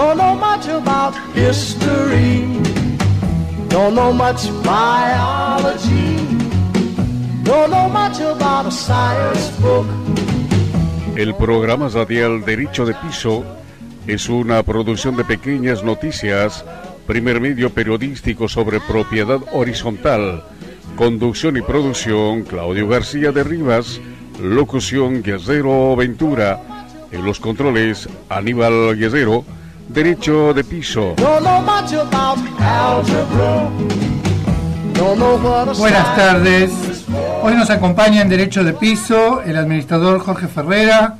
Don't know much about history. Don't know much biology. Don't know much about a science book. El programa radial Derecho de Piso es una producción de Pequeñas Noticias, primer medio periodístico sobre propiedad horizontal. Conducción y producción, Claudio García de Rivas. Locución, Guerrero Ventura. En los controles, Aníbal Guerrero. Derecho de Piso. Buenas tardes. Hoy nos acompaña en Derecho de Piso el administrador Jorge Ferrera,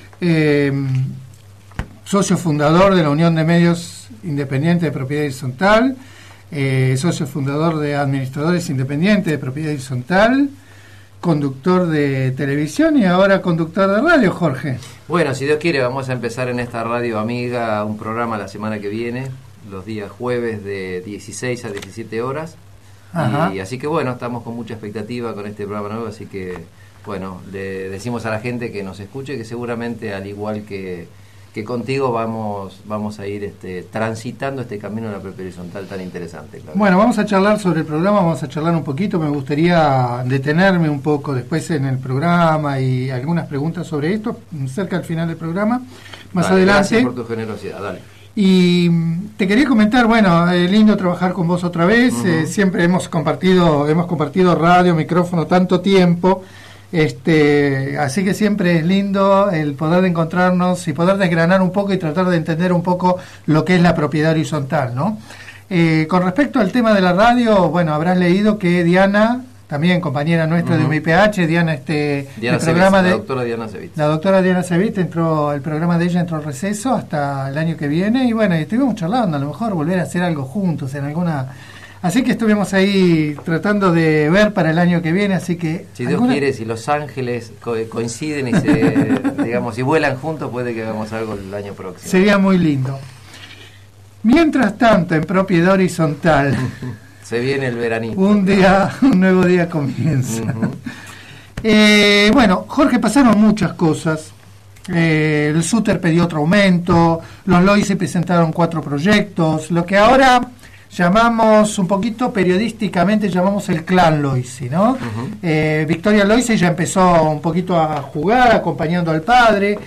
socio fundador de la Unión de Medios Independientes de Propiedad Horizontal, socio fundador de Administradores Independientes de Propiedad Horizontal, conductor de televisión y ahora conductor de radio, Jorge. Bueno, si Dios quiere, vamos a empezar en esta radio amiga un programa la semana que viene, los días jueves de 16 a 17 horas. Y así que bueno, estamos con mucha expectativa con este programa nuevo, así que bueno, le decimos a la gente que nos escuche que seguramente al igual que contigo vamos a ir transitando este camino de la propiedad horizontal tan interesante. Claro. Bueno, vamos a charlar sobre el programa, vamos a charlar un poquito, me gustaría detenerme un poco después en el programa y algunas preguntas sobre esto, cerca al final del programa, más adelante. Gracias por tu generosidad, dale. Y te quería comentar, bueno, lindo trabajar con vos otra vez, siempre hemos compartido radio, micrófono tanto tiempo, así que siempre es lindo el poder encontrarnos y poder desgranar un poco y tratar de entender un poco lo que es la propiedad horizontal, ¿no? Con respecto al tema de la radio, bueno, habrás leído que Diana, también compañera nuestra de UMIPH, Diana, Diana el programa Sevitz, de la doctora Diana Sevitz. La doctora Diana Sevitz el programa de ella entró al receso hasta el año que viene y bueno, estuvimos charlando, a lo mejor volver a hacer algo juntos en alguna. Así que estuvimos ahí tratando de ver para el año que viene, así que... Si Dios quiere, si los ángeles coinciden y digamos, si vuelan juntos, puede que hagamos algo el año próximo. Sería muy lindo. Mientras tanto, en propiedad horizontal... Se viene el veranito. Un nuevo día comienza. Bueno, Jorge, pasaron muchas cosas. El SUTER pidió otro aumento, los LOISE presentaron 4 proyectos, lo que ahora llamamos un poquito periodísticamente, llamamos el clan Loisi, ¿no? Victoria Loisi ya empezó un poquito a jugar, acompañando al padre,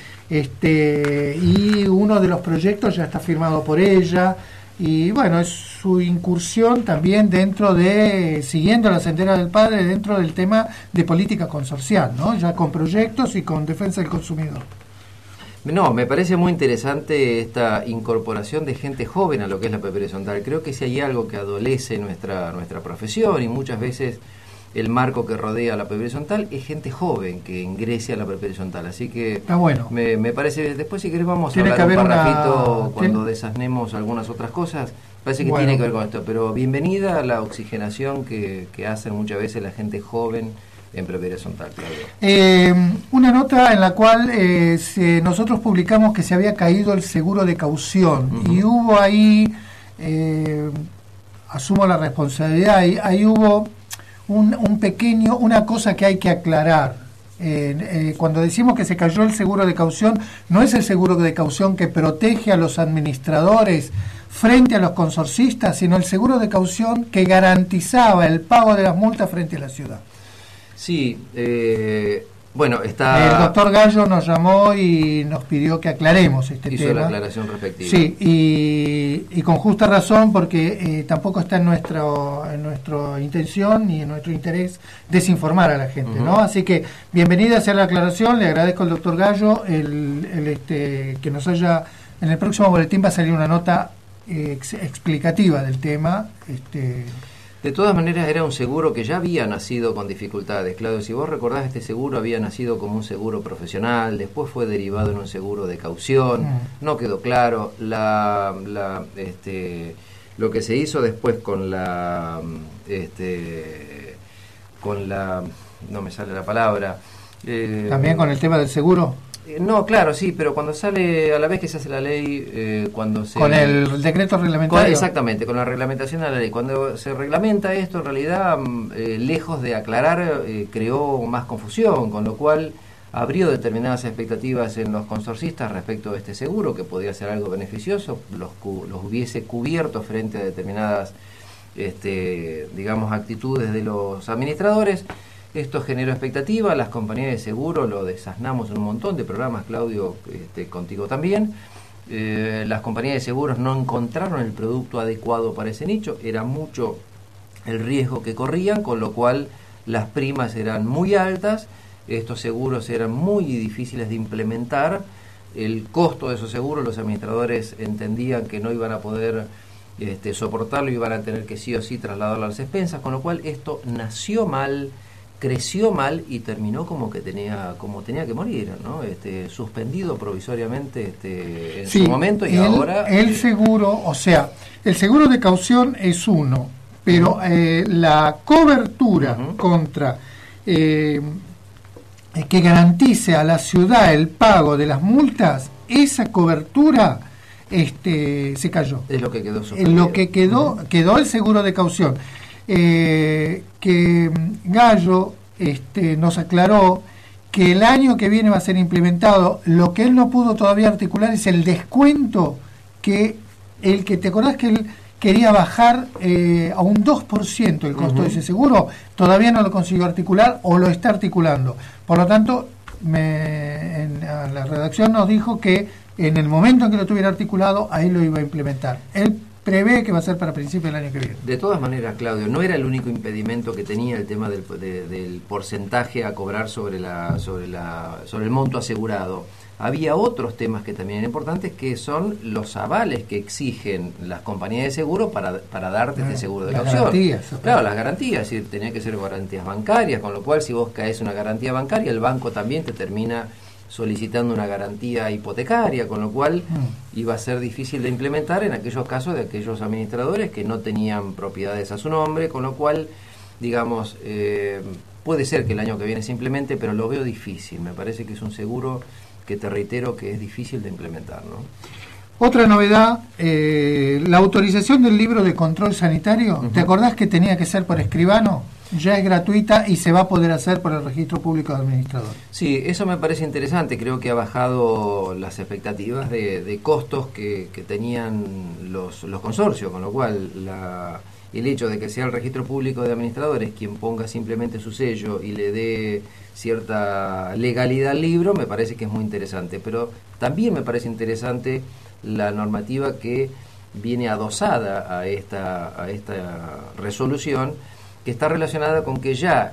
y uno de los proyectos ya está firmado por ella, y bueno, es su incursión también siguiendo la sendera del padre, dentro del tema de política consorcial, ¿no? Ya con proyectos y con defensa del consumidor. No, me parece muy interesante esta incorporación de gente joven a lo que es la propiedad horizontal. Creo que si hay algo que adolece nuestra profesión y muchas veces el marco que rodea la propiedad horizontal es gente joven que ingrese a la propiedad horizontal. Así que está bueno. Me parece, después si querés vamos a hablar un parrafito cuando desasnemos algunas otras cosas. Parece que tiene que ver con esto, pero bienvenida a la oxigenación que hacen muchas veces la gente joven en propiedad horizontal, Claudio. Una nota en la cual nosotros publicamos que se había caído el seguro de caución y hubo ahí, asumo la responsabilidad, ahí hubo una cosa que hay que aclarar. Cuando decimos que se cayó el seguro de caución, no es el seguro de caución que protege a los administradores frente a los consorcistas, sino el seguro de caución que garantizaba el pago de las multas frente a la ciudad. Sí, bueno, está... El doctor Gallo nos llamó y nos pidió que aclaremos este tema. Hizo la aclaración respectiva. Sí, y con justa razón, porque tampoco está en nuestra intención ni en nuestro interés desinformar a la gente, ¿no? Así que bienvenida sea la aclaración, le agradezco al doctor Gallo que nos haya... En el próximo boletín va a salir una nota explicativa del tema. De todas maneras era un seguro que ya había nacido con dificultades, Claudio. Si vos recordás, este seguro había nacido como un seguro profesional, después fue derivado en un seguro de caución, no quedó claro. Lo que se hizo después con la no me sale la palabra. También con el tema del seguro. No, claro, sí, pero cuando sale, a la vez que se hace la ley, cuando se... Con el decreto reglamentario. Exactamente, con la reglamentación de la ley. Cuando se reglamenta esto, en realidad, lejos de aclarar, creó más confusión, con lo cual abrió determinadas expectativas en los consorcistas respecto de este seguro, que podría ser algo beneficioso, los hubiese cubierto frente a determinadas digamos, actitudes de los administradores. Esto generó expectativa, las compañías de seguro lo desasnamos en un montón de programas, Claudio, contigo también. Las compañías de seguros no encontraron el producto adecuado para ese nicho, era mucho el riesgo que corrían, con lo cual las primas eran muy altas, estos seguros eran muy difíciles de implementar, el costo de esos seguros los administradores entendían que no iban a poder soportarlo, iban a tener que sí o sí trasladarlo a las expensas, con lo cual esto nació mal, creció mal y terminó como tenía que morir, ¿no? Suspendido provisoriamente en sí, su momento y ahora... El seguro, o sea, el seguro de caución es uno, pero la cobertura contra que garantice a la ciudad el pago de las multas, esa cobertura se cayó. Es lo que quedó suspendido. Lo que quedó el seguro de caución. Que Gallo nos aclaró que el año que viene va a ser implementado. Lo que él no pudo todavía articular es el descuento que te acordás que él quería bajar a un 2% el costo de ese seguro, todavía no lo consiguió articular o lo está articulando. Por lo tanto, la redacción nos dijo que en el momento en que lo tuviera articulado, ahí lo iba a implementar. Él prevé que va a ser para principios del año que viene. De todas maneras, Claudio, no era el único impedimento que tenía el tema del porcentaje a cobrar sobre el monto asegurado. Había otros temas que también eran importantes, que son los avales que exigen las compañías de seguro para darte este seguro de caución. Garantías, claro, las garantías, es decir, tenía que ser garantías bancarias, con lo cual si vos caes una garantía bancaria, el banco también te termina solicitando una garantía hipotecaria, con lo cual iba a ser difícil de implementar en aquellos casos de aquellos administradores que no tenían propiedades a su nombre, con lo cual, digamos, puede ser que el año que viene se implemente, pero lo veo difícil. Me parece que es un seguro que, te reitero, que es difícil de implementar, ¿no? Otra novedad, la autorización del libro de control sanitario. ¿Te acordás que tenía que ser por escribano? Ya es gratuita y se va a poder hacer por el Registro Público de Administradores. Sí, eso me parece interesante. Creo que ha bajado las expectativas de costos que tenían los consorcios, con lo cual el hecho de que sea el Registro Público de Administradores quien ponga simplemente su sello y le dé cierta legalidad al libro, me parece que es muy interesante. Pero también me parece interesante la normativa que viene adosada a esta resolución, que está relacionada con que ya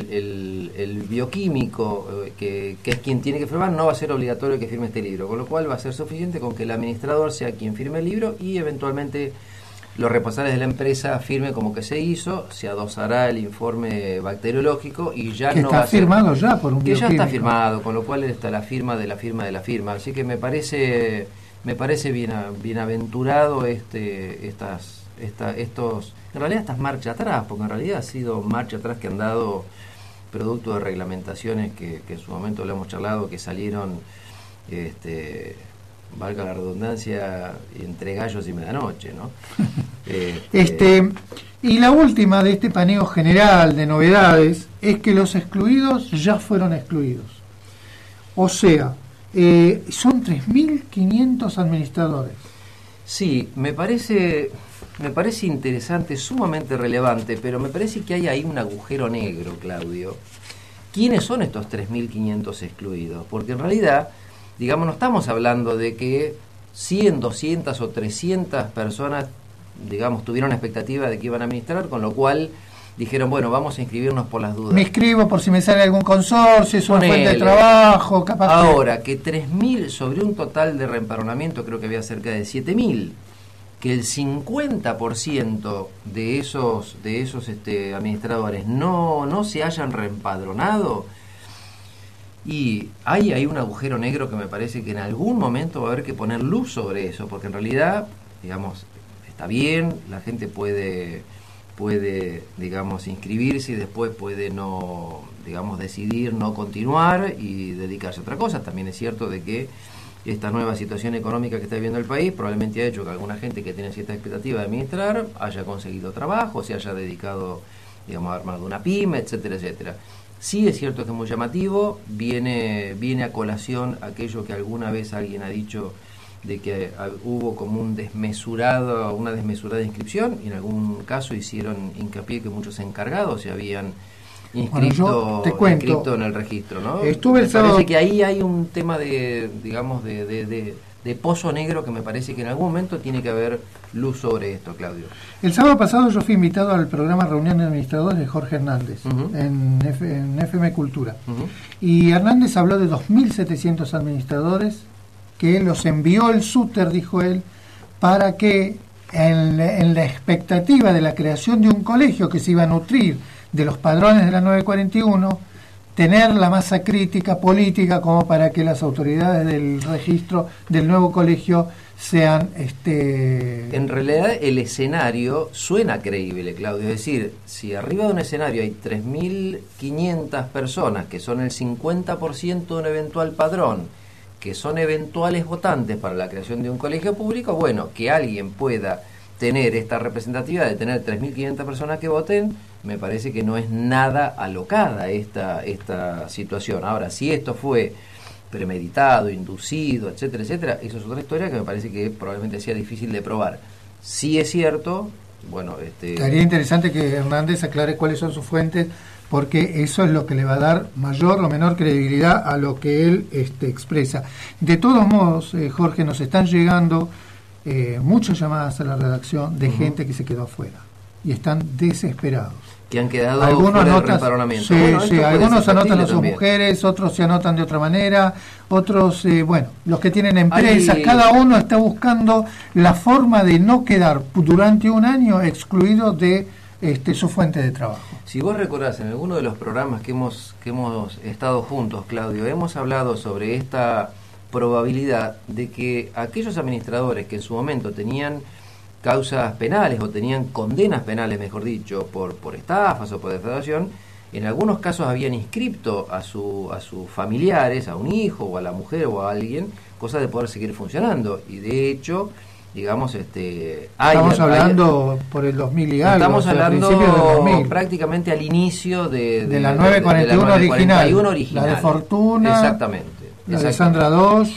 el bioquímico, que es quien tiene que firmar, no va a ser obligatorio que firme este libro, con lo cual va a ser suficiente con que el administrador sea quien firme el libro y eventualmente los responsables de la empresa firmen como que se hizo, se adosará el informe bacteriológico y ya que no está va a ser, firmado ya por un que bioquímico. Ya está firmado, con lo cual está la firma de la firma de la firma, así que me parece bienaventurado estos, en realidad estas marchas atrás, porque en realidad ha sido marcha atrás que han dado producto de reglamentaciones que en su momento lo hemos charlado, que salieron, valga la redundancia, entre gallos y medianoche, ¿no? Y la última de este paneo general de novedades es que los excluidos ya fueron excluidos. O sea, son 3.500 administradores. Sí, me parece interesante, sumamente relevante, pero me parece que hay ahí un agujero negro, Claudio. ¿Quiénes son estos 3.500 excluidos? Porque en realidad, digamos, no estamos hablando de que 100, 200 o 300 personas, digamos, tuvieron expectativa de que iban a administrar, con lo cual dijeron, bueno, vamos a inscribirnos por las dudas. Me inscribo por si me sale algún consorcio, es una fuente de trabajo, capaz. Ahora, que 3.000 sobre un total de reempadronamiento, creo que había cerca de 7.000, que el 50% de esos administradores no se hayan reempadronado, y hay un agujero negro que me parece que en algún momento va a haber que poner luz sobre eso, porque en realidad, digamos, está bien, la gente puede, digamos, inscribirse y después puede no, digamos, decidir no continuar y dedicarse a otra cosa. También es cierto de que esta nueva situación económica que está viviendo el país probablemente ha hecho que alguna gente que tiene cierta expectativa de administrar haya conseguido trabajo, se haya dedicado, digamos, a armar una pyme, etcétera, etcétera. Sí es cierto que es muy llamativo, viene a colación aquello que alguna vez alguien ha dicho de que hubo como una desmesurada inscripción, y en algún caso hicieron hincapié que muchos encargados se habían inscrito en el registro, ¿no? Parece que ahí hay un tema de pozo negro que me parece que en algún momento tiene que haber luz sobre esto, Claudio. El sábado pasado yo fui invitado al programa Reunión de Administradores de Jorge Hernández, en FM Cultura. Y Hernández habló de 2.700 administradores que los envió el SUTER, dijo él, para que en la expectativa de la creación de un colegio que se iba a nutrir de los padrones de la 941, tener la masa crítica política como para que las autoridades del registro del nuevo colegio sean... En realidad el escenario suena creíble, Claudio. Es decir, si arriba de un escenario hay 3.500 personas, que son el 50% de un eventual padrón, que son eventuales votantes para la creación de un colegio público, bueno, que alguien pueda tener esta representatividad de tener 3.500 personas que voten, me parece que no es nada alocada esta situación. Ahora, si esto fue premeditado, inducido, etcétera, etcétera, eso es otra historia que me parece que probablemente sea difícil de probar. Si es cierto, bueno... Sería interesante que Hernández aclare cuáles son sus fuentes, porque eso es lo que le va a dar mayor o menor credibilidad a lo que él expresa. De todos modos, Jorge, nos están llegando muchas llamadas a la redacción de gente que se quedó afuera y están desesperados. Que han quedado algunos fuera del anotan, reempadronamiento. Sí, bueno, sí, algunos anotan a sus mujeres, otros se anotan de otra manera, otros, los que tienen empresas, cada uno está buscando la forma de no quedar durante un año excluido de su fuente de trabajo. Si vos recordás, en alguno de los programas que hemos estado juntos, Claudio, hemos hablado sobre esta probabilidad de que aquellos administradores que en su momento tenían causas penales o tenían condenas penales, mejor dicho, por estafas o por defraudación, en algunos casos habían inscripto a sus familiares, a un hijo o a la mujer o a alguien, cosa de poder seguir funcionando. Y de hecho, digamos, estamos hablando por el 2000 y algo. Estamos hablando del 2000. Prácticamente al inicio de la 941 original, la de Fortuna, exactamente, la de Sandra II.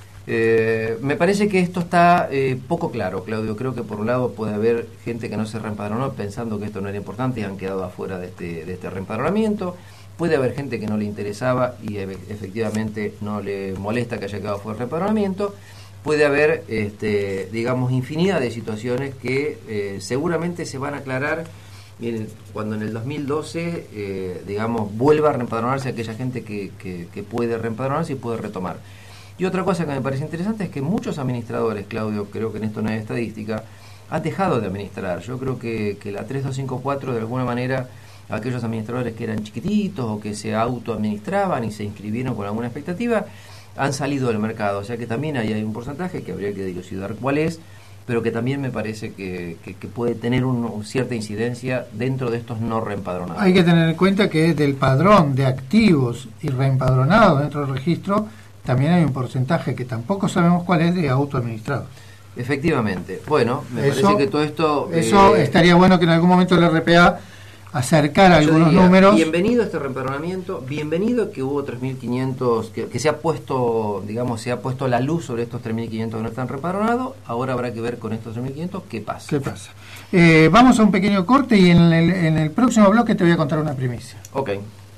Me parece que esto está poco claro, Claudio. Creo que por un lado puede haber gente que no se reempadronó pensando que esto no era importante y han quedado afuera de este reempadronamiento. Puede haber gente que no le interesaba y efectivamente no le molesta que haya quedado fuera del reempadronamiento. Puede haber, digamos, infinidad de situaciones que seguramente se van a aclarar cuando en el 2012, digamos, vuelva a reempadronarse aquella gente que puede reempadronarse y puede retomar. Y otra cosa que me parece interesante es que muchos administradores, Claudio, creo que en esto no hay estadística, han dejado de administrar. Yo creo que la 3254, de alguna manera, aquellos administradores que eran chiquititos o que se autoadministraban y se inscribieron con alguna expectativa, han salido del mercado. O sea que también ahí hay un porcentaje que habría que dilucidar cuál es, pero que también me parece que puede tener cierta incidencia dentro de estos no reempadronados. Hay que tener en cuenta que del padrón de activos y reempadronados dentro del registro también hay un porcentaje que tampoco sabemos cuál es de autoadministrados. Efectivamente. Bueno, me parece que todo esto... Eso estaría bueno que en algún momento el RPA acercara algunos números. Bienvenido a este reempadronamiento, bienvenido que hubo 3.500, que se ha puesto, digamos, se ha puesto la luz sobre estos 3.500 que no están reempadronados. Ahora habrá que ver con estos 3.500 qué pasa. Vamos a un pequeño corte y en el próximo bloque te voy a contar una primicia. Ok.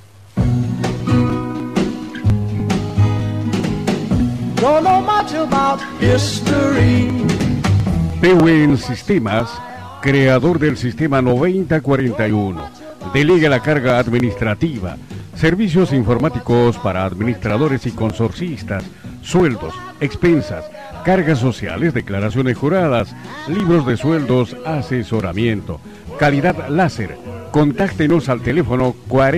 Don't know much about history. PWN Sistemas, creador del sistema 9041, delega la carga administrativa, servicios informáticos para administradores y consorcistas, sueldos, expensas, cargas sociales, declaraciones juradas, libros de sueldos, asesoramiento, calidad láser. Contáctenos al teléfono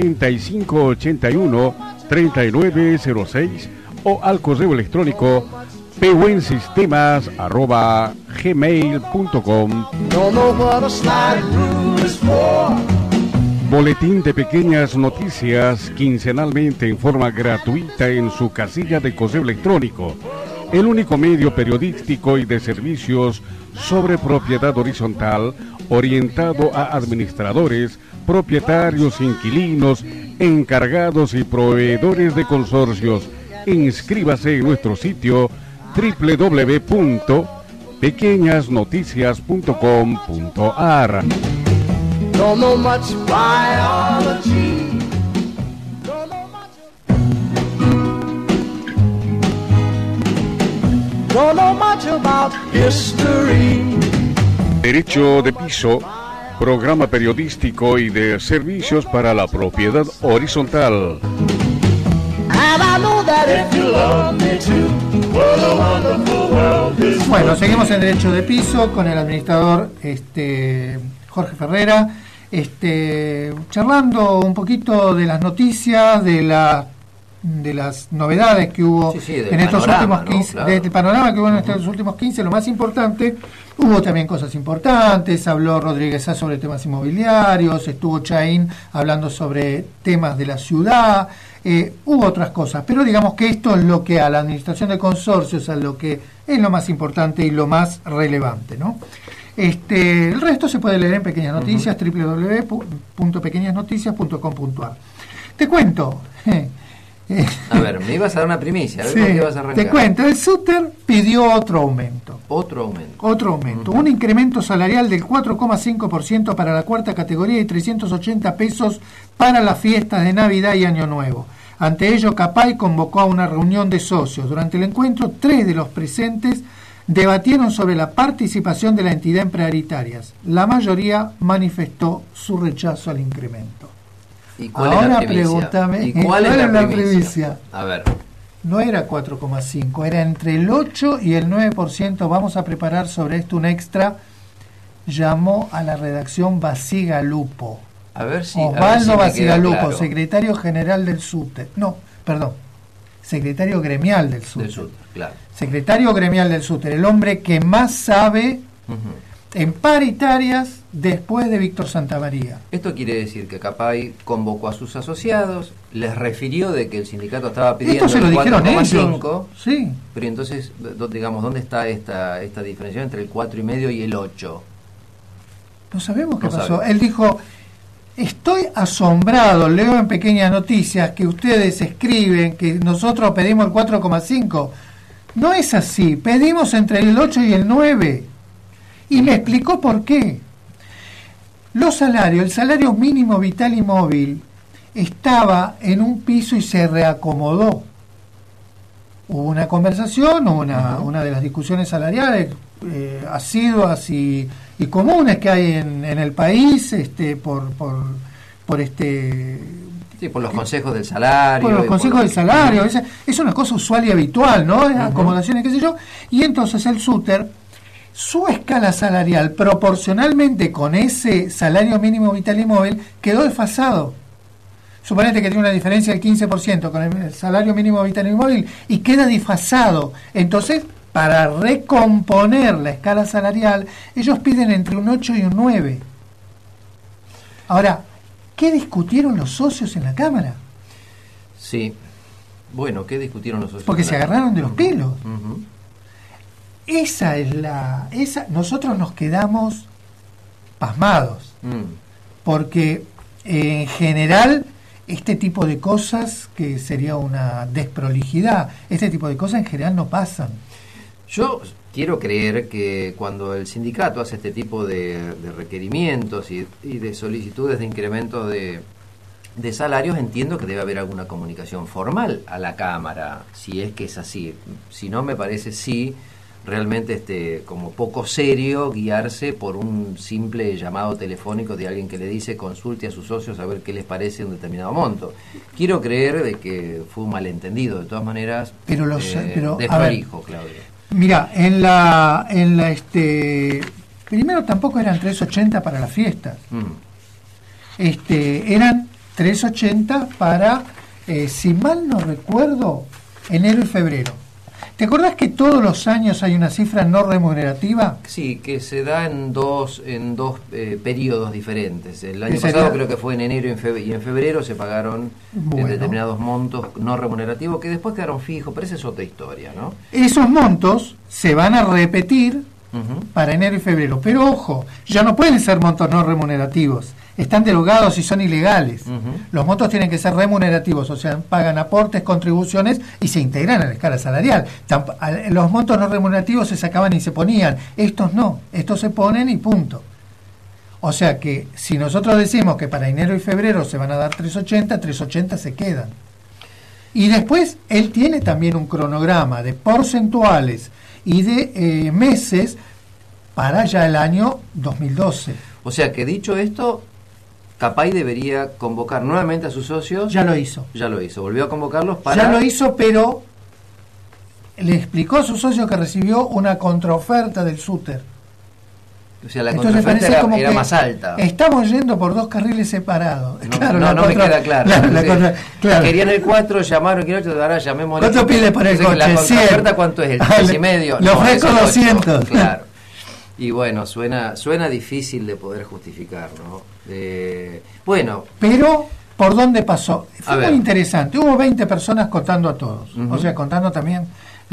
4581-3906 o al correo electrónico pwensistemas@gmail.com. Boletín de pequeñas noticias quincenalmente en forma gratuita en su casilla de correo electrónico. El único medio periodístico y de servicios sobre propiedad horizontal orientado a administradores, propietarios, inquilinos, encargados y proveedores de consorcios. Inscríbase en nuestro sitio www.pequeñasnoticias.com.ar. Don't know much biology. Don't know much about history. Derecho de piso, programa periodístico y de servicios para la propiedad horizontal. And I know that if you love me too, what a wonderful world is. Bueno, seguimos en Derecho de Piso con el administrador Jorge Ferrera, charlando un poquito de las noticias, de las novedades que hubo en estos últimos 15, claro, del panorama que hubo en estos últimos 15, lo más importante. Hubo también cosas importantes, habló Rodríguez Sá sobre temas inmobiliarios, estuvo Chaín hablando sobre temas de la ciudad, hubo otras cosas, pero digamos que esto es lo que a la administración de consorcios, a lo que es lo más importante y lo más relevante, ¿no? El resto se puede leer en Pequeñas Noticias, www.pequeñasnoticias.com.ar. Te cuento. A ver, me ibas a dar una primicia, a ver por qué ibas a arrancar. Te cuento, el SUTER pidió otro aumento. Otro aumento. Un incremento salarial del 4,5% para la cuarta categoría y 380 pesos para las fiestas de Navidad y Año Nuevo. Ante ello, CAPAI convocó a una reunión de socios. Durante el encuentro, 3 de los presentes debatieron sobre la participación de la entidad en prioritarias. La mayoría manifestó su rechazo al incremento. ¿Y cuál Ahora es la primicia? pregúntame, ¿Y cuál es la primicia? A ver. No era 4,5, era entre el 8 y el 9%. Vamos a preparar sobre esto un extra. Llamó a la redacción Basigalupo. A ver si Osvaldo Basigalupo, claro. Secretario General del SUTER. No, perdón. Secretario Gremial del SUTER. Claro. Secretario Gremial del SUTER, el hombre que más sabe en paritarias después de Víctor Santamaría. Esto quiere decir que CAPAI convocó a sus asociados, les refirió de que el sindicato estaba pidiendo Esto se lo el dijeron 4,5, ellos. Sí. pero entonces, digamos, ¿dónde está esta diferencia entre el 4,5 y el 8? No sabemos qué No pasó. sabemos. Él dijo, estoy asombrado, leo en Pequeñas Noticias que ustedes escriben que nosotros pedimos el 4,5. No es así, pedimos entre el 8 y el 9. Y me explicó por qué. Los salarios, el salario mínimo vital y móvil estaba en un piso y se reacomodó. Hubo una conversación, una de las discusiones salariales asiduas y comunes que hay en el país, por los consejos del salario. Por los consejos del salario, es una cosa usual y habitual, ¿no? Acomodaciones, qué sé yo. Y entonces el SUTER, su escala salarial, proporcionalmente con ese salario mínimo vital y móvil, quedó desfasado. Suponete que tiene una diferencia del 15% con el salario mínimo vital y móvil y queda desfasado. Entonces, para recomponer la escala salarial, ellos piden entre un 8 y un 9. Ahora, ¿qué discutieron los socios en la Cámara? Sí. Bueno, ¿qué discutieron los socios? Porque se agarraron de los pelos. Esa es nosotros nos quedamos pasmados. Porque en general este tipo de cosas, que sería una desprolijidad, este tipo de cosas en general no pasan. Yo quiero creer que cuando el sindicato hace este tipo de requerimientos y de solicitudes de incremento de salarios, entiendo que debe haber alguna comunicación formal a la Cámara, si es que es así. Si no, me parece realmente como poco serio guiarse por un simple llamado telefónico de alguien que le dice consulte a sus socios a ver qué les parece un determinado monto. Quiero creer de que fue un malentendido, de todas maneras, desprolijo, Claudio. Mira, primero tampoco eran 3.80 para las fiestas. Eran 3.80 para, si mal no recuerdo, enero y febrero. ¿Te acordás que todos los años hay una cifra no remunerativa? Sí, que se da en dos periodos diferentes. El año pasado creo que fue en enero y en febrero se pagaron determinados montos no remunerativos que después quedaron fijos, pero esa es otra historia, ¿no? Esos montos se van a repetir para enero y febrero. Pero ojo, ya no pueden ser montos no remunerativos. Están derogados y son ilegales. Los montos tienen que ser remunerativos, o sea, pagan aportes, contribuciones y se integran a la escala salarial. Los montos no remunerativos se sacaban y se ponían. Estos no, estos se ponen y punto. O sea que si nosotros decimos que para enero y febrero se van a dar 380 se quedan. Y después él tiene también un cronograma de porcentuales y de meses para ya el año 2012. O sea que dicho esto, Capay debería convocar nuevamente a sus socios. Ya lo hizo. Volvió a convocarlos para... Ya lo hizo, pero le explicó a sus socios que recibió una contraoferta del SUTER. O sea, la contraoferta era más alta. Estamos yendo por dos carriles separados. No, claro, no me queda claro. Claro. Querían el 4, llamaron el 8, ahora llamemos... ¿Cuánto pide por el coche? ¿La contraoferta cuánto es? ¿El 3,5? Le ofrezco 200. Claro. Y bueno, suena difícil de poder justificar, ¿no? Bueno. Pero, ¿por dónde pasó? Fue muy interesante. Hubo 20 personas contando a todos. O sea, contando también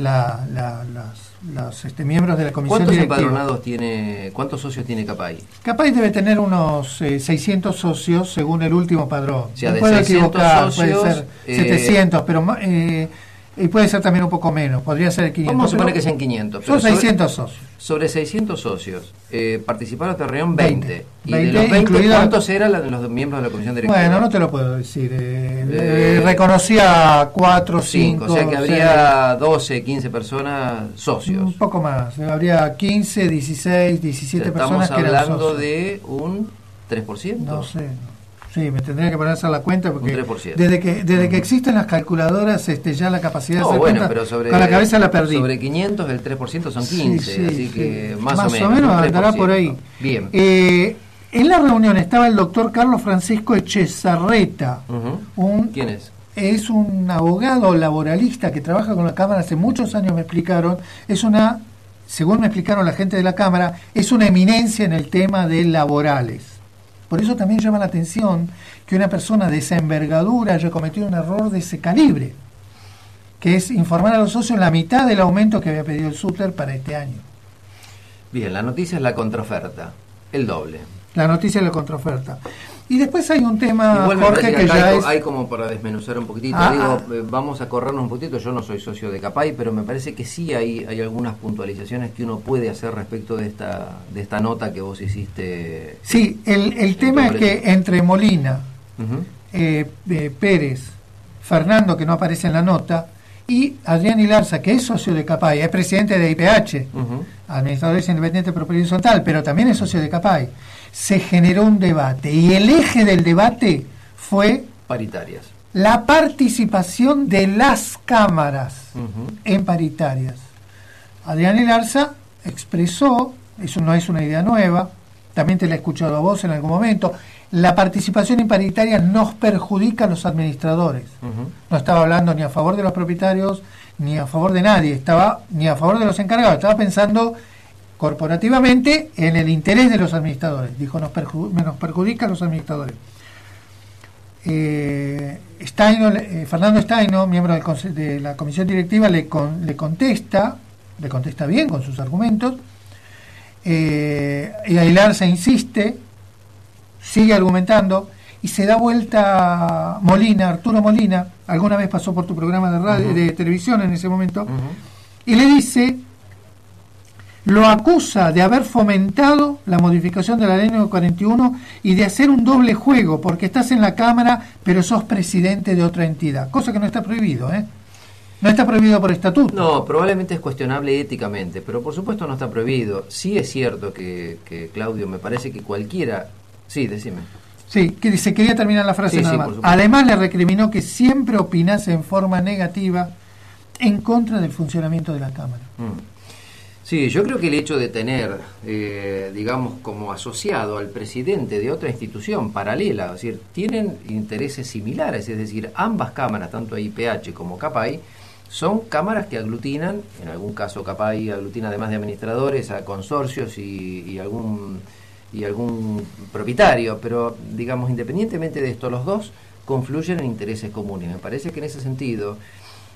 los miembros de la comisión directiva. ¿Cuántos empadronados tiene, cuántos socios tiene Capay? Capay debe tener unos 600 socios según el último padrón. O sea, de 600 socios, puede ser 700, pero y puede ser también un poco menos, podría ser 500. Vamos a suponer que sean 500. Son 600 socios. Sobre 600 socios, participaron de esta reunión 20. Y 20, de los 20, incluida... ¿cuántos eran los miembros de la comisión directiva? Bueno, no te lo puedo decir. Reconocía 4 o 5. O sea que habría 12, 15 personas socios. Un poco más. Habría 15, 16, 17 personas que eran socios. Estamos hablando de un 3%. No sé. Sí, me tendría que poner a hacer la cuenta porque un 3%. desde que existen las calculadoras ya la capacidad de hacer bueno, cuenta pero sobre, con la cabeza la perdí. Sobre 500 el 3% son 15, sí, así que más o menos andará por ahí. Bien. En la reunión estaba el doctor Carlos Francisco Echezarreta. ¿Quién es? Es un abogado laboralista que trabaja con la Cámara hace muchos años, me explicaron. Según me explicaron la gente de la Cámara, es una eminencia en el tema de laborales. Por eso también llama la atención que una persona de esa envergadura haya cometido un error de ese calibre, que es informar a los socios la mitad del aumento que había pedido el SUTER para este año. Bien, la noticia es la contraoferta, el doble. La noticia es la contraoferta. Y después hay un tema, igual Jorge, que ya hay como para desmenuzar un poquitito. Vamos a corrernos un poquitito. Yo no soy socio de Capay, pero me parece que sí hay algunas puntualizaciones que uno puede hacer respecto de esta nota que vos hiciste. Sí, el tema es que entre Molina, Pérez, Fernando, que no aparece en la nota, y Adrián Ilarza, que es socio de Capay, es presidente de IPH, Administradores Independientes por Horizontal, pero también es socio de Capay, se generó un debate, y el eje del debate fue paritarias. La participación de las cámaras en paritarias. Adrián Ilarza expresó, eso no es una idea nueva, también te la he escuchado a vos en algún momento, la participación en paritarias nos perjudica a los administradores. No estaba hablando ni a favor de los propietarios, ni a favor de nadie, ni a favor de los encargados, estaba pensando corporativamente en el interés de los administradores. Dijo, nos perjudica a los administradores. Fernando Staino, miembro de la comisión directiva, le contesta bien con sus argumentos, y Aguilar se insiste, sigue argumentando, y se da vuelta Arturo Molina, alguna vez pasó por tu programa de radio, de televisión en ese momento, y le dice, lo acusa de haber fomentado la modificación de la ley 941 y de hacer un doble juego, porque estás en la Cámara, pero sos presidente de otra entidad, cosa que no está prohibido, No está prohibido por estatuto. No, probablemente es cuestionable éticamente, pero por supuesto no está prohibido. Sí es cierto que Claudio, me parece que cualquiera... Sí, decime. Sí, que se quería terminar la frase nada más. Además le recriminó que siempre opinase en forma negativa en contra del funcionamiento de la Cámara. Sí, yo creo que el hecho de tener, digamos, como asociado al presidente de otra institución paralela, es decir, tienen intereses similares, es decir, ambas cámaras, tanto IPH como Capay, son cámaras que aglutinan, en algún caso Capay aglutina además de administradores a consorcios y algún propietario, pero digamos, independientemente de esto, los dos confluyen en intereses comunes. Me parece que en ese sentido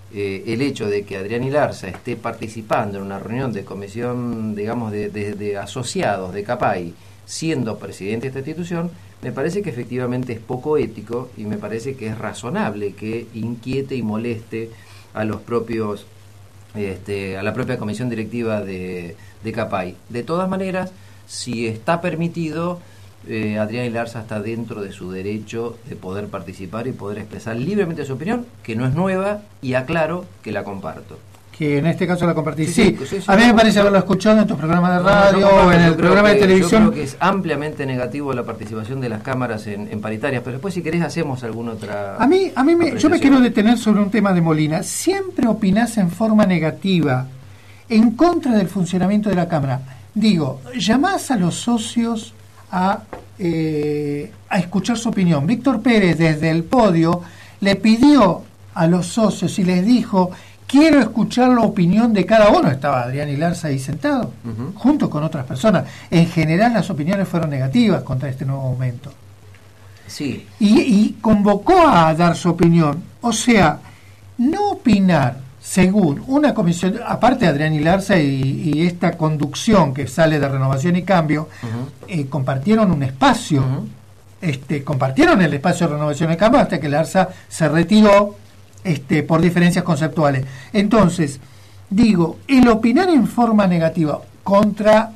el hecho de que Adrián Ilarza esté participando en una reunión de comisión, digamos, de asociados de CAPAI, siendo presidente de esta institución, me parece que efectivamente es poco ético y me parece que es razonable que inquiete y moleste a los propios, a la propia comisión directiva de CAPAI. De todas maneras, si está permitido, Adrián Ilarza está dentro de su derecho de poder participar y poder expresar libremente su opinión, que no es nueva, y aclaro que la comparto. Que en este caso la compartís. Sí, a mí me parece haberlo escuchado en tu programa de radio o en el programa de televisión. Yo creo que es ampliamente negativo la participación de las cámaras en paritarias, pero después si querés hacemos alguna otra... Yo me quiero detener sobre un tema de Molina. Siempre opinás en forma negativa, en contra del funcionamiento de la Cámara. Digo, llamás a los socios a escuchar su opinión. Víctor Pérez desde el podio le pidió a los socios y les dijo: quiero escuchar la opinión de cada uno. Estaba Adrián Ilarza ahí sentado, junto con otras personas. En general las opiniones fueron negativas contra este nuevo aumento. Sí. Y convocó a dar su opinión. O sea, no opinar según una comisión, aparte de Adrián Ilarza y esta conducción que sale de Renovación y Cambio, compartieron un espacio, compartieron el espacio de Renovación y Cambio hasta que Ilarza se retiró por diferencias conceptuales. Entonces, digo, el opinar en forma negativa contra,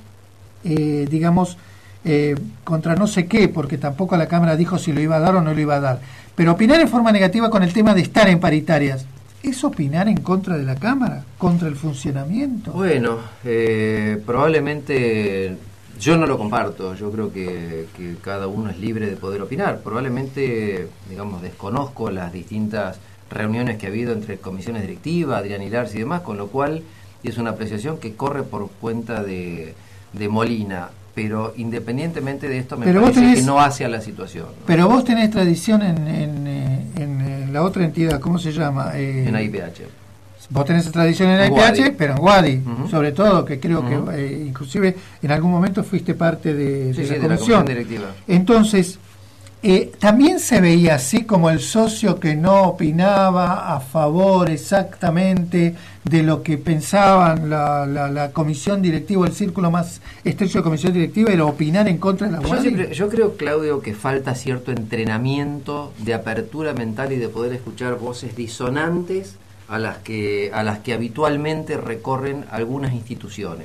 contra no sé qué, porque tampoco la Cámara dijo si lo iba a dar o no lo iba a dar, pero opinar en forma negativa con el tema de estar en paritarias, ¿es opinar en contra de la Cámara? ¿Contra el funcionamiento? Bueno, probablemente yo no lo comparto. Yo creo que cada uno es libre de poder opinar. Probablemente, desconozco las distintas reuniones que ha habido entre comisiones directivas, Adrián Ilarza y demás, con lo cual es una apreciación que corre por cuenta de Molina. Pero independientemente de esto, me parece que no hace a la situación, ¿no? Pero vos tenés tradición en la otra entidad, ¿cómo se llama? En AIPH. Vos tenés tradición en AIPH, pero en Guadi, sobre todo, que creo que inclusive en algún momento fuiste parte de la comisión directiva. Entonces, también se veía así como el socio que no opinaba a favor exactamente de lo que pensaban la comisión directiva, el círculo más estrecho de comisión directiva, era opinar en contra de la Guadi. Yo creo, Claudio, que falta cierto entrenamiento de apertura mental y de poder escuchar voces disonantes a las que habitualmente recorren algunas instituciones.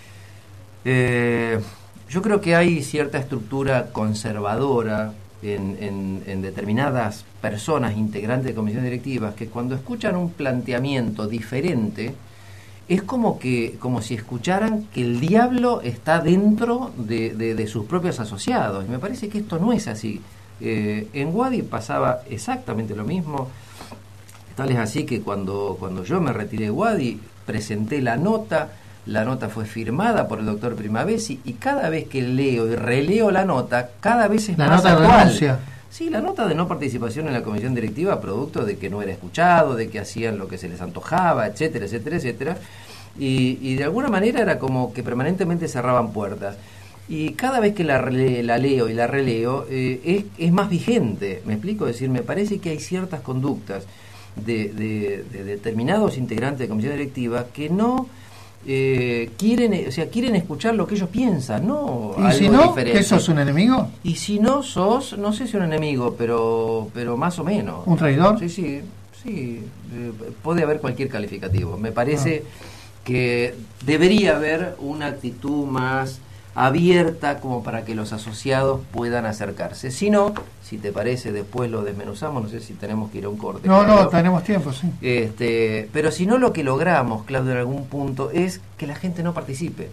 Yo creo que hay cierta estructura conservadora en determinadas personas integrantes de comisiones directivas que cuando escuchan un planteamiento diferente es como si escucharan que el diablo está dentro de sus propios asociados, y me parece que esto no es así. En Guadi pasaba exactamente lo mismo. Tal es así que cuando yo me retiré de Guadi, presenté la nota fue firmada por el doctor Primavesi, y cada vez que leo y releo la nota, cada vez es más actual. La renuncia. Sí, la nota de no participación en la comisión directiva, producto de que no era escuchado, de que hacían lo que se les antojaba, etcétera, etcétera, etcétera, y de alguna manera era como que permanentemente cerraban puertas. Y cada vez que la leo y la releo, es más vigente, ¿me explico? Es decir, me parece que hay ciertas conductas de determinados integrantes de comisión directiva que no quieren escuchar lo que ellos piensan, no ¿y algo si no, diferente. ¿Que sos un enemigo? Y si no sos, no sé si un enemigo, pero más o menos. ¿Un traidor? Sí, puede haber cualquier calificativo. Me parece que debería haber una actitud más abierta como para que los asociados puedan acercarse. Si no, si te parece, después lo desmenuzamos, no sé si tenemos que ir a un corte. No, tenemos tiempo, sí. Pero si no, lo que logramos, Claudio, en algún punto es que la gente no participe.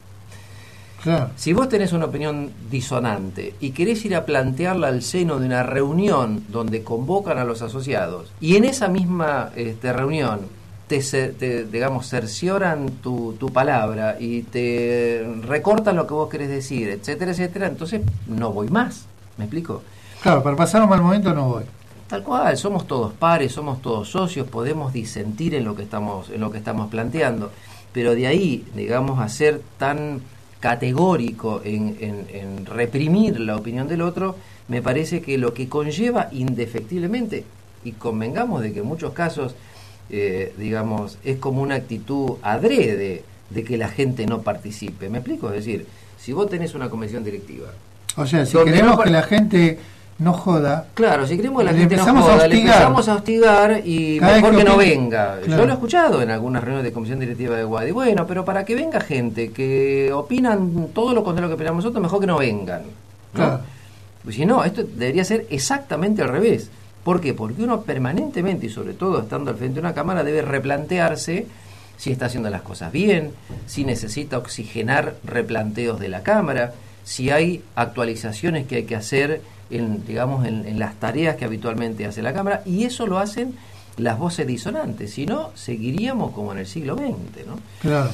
Claro. Si vos tenés una opinión disonante y querés ir a plantearla al seno de una reunión donde convocan a los asociados, y en esa misma reunión te cercioran tu palabra y te recortan lo que vos querés decir, etcétera, etcétera, entonces no voy más. ¿Me explico? Claro, para pasar un mal momento no voy. Tal cual, somos todos pares, somos todos socios, podemos disentir en lo que estamos planteando, pero de ahí, a ser tan categórico en reprimir la opinión del otro, me parece que lo que conlleva indefectiblemente, y convengamos de que en muchos casos digamos, es como una actitud adrede de que la gente no participe. ¿Me explico? Es decir, si vos tenés una comisión directiva... O sea, si queremos que la gente no joda... Claro, si queremos que la gente no joda, le empezamos a hostigar y mejor que no venga. Claro. Yo lo he escuchado en algunas reuniones de comisión directiva de Guadi. Bueno, pero para que venga gente que opinan todo lo contrario que opinamos nosotros, mejor que no vengan, ¿no? Claro. Pues si no, esto debería ser exactamente al revés. ¿Por qué? Porque uno permanentemente, y sobre todo estando al frente de una cámara, debe replantearse si está haciendo las cosas bien, si necesita oxigenar replanteos de la cámara, si hay actualizaciones que hay que hacer en las tareas que habitualmente hace la cámara, y eso lo hacen las voces disonantes. Si no, seguiríamos como en el siglo XX, ¿no? Claro.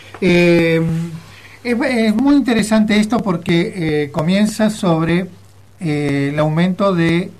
Es muy interesante esto porque comienza sobre el aumento